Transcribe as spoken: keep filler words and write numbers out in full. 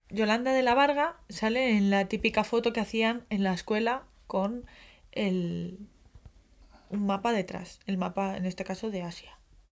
Yolanda de la Varga sale en la típica foto que hacían en la escuela con el, un mapa detrás, el mapa en este caso de Asia.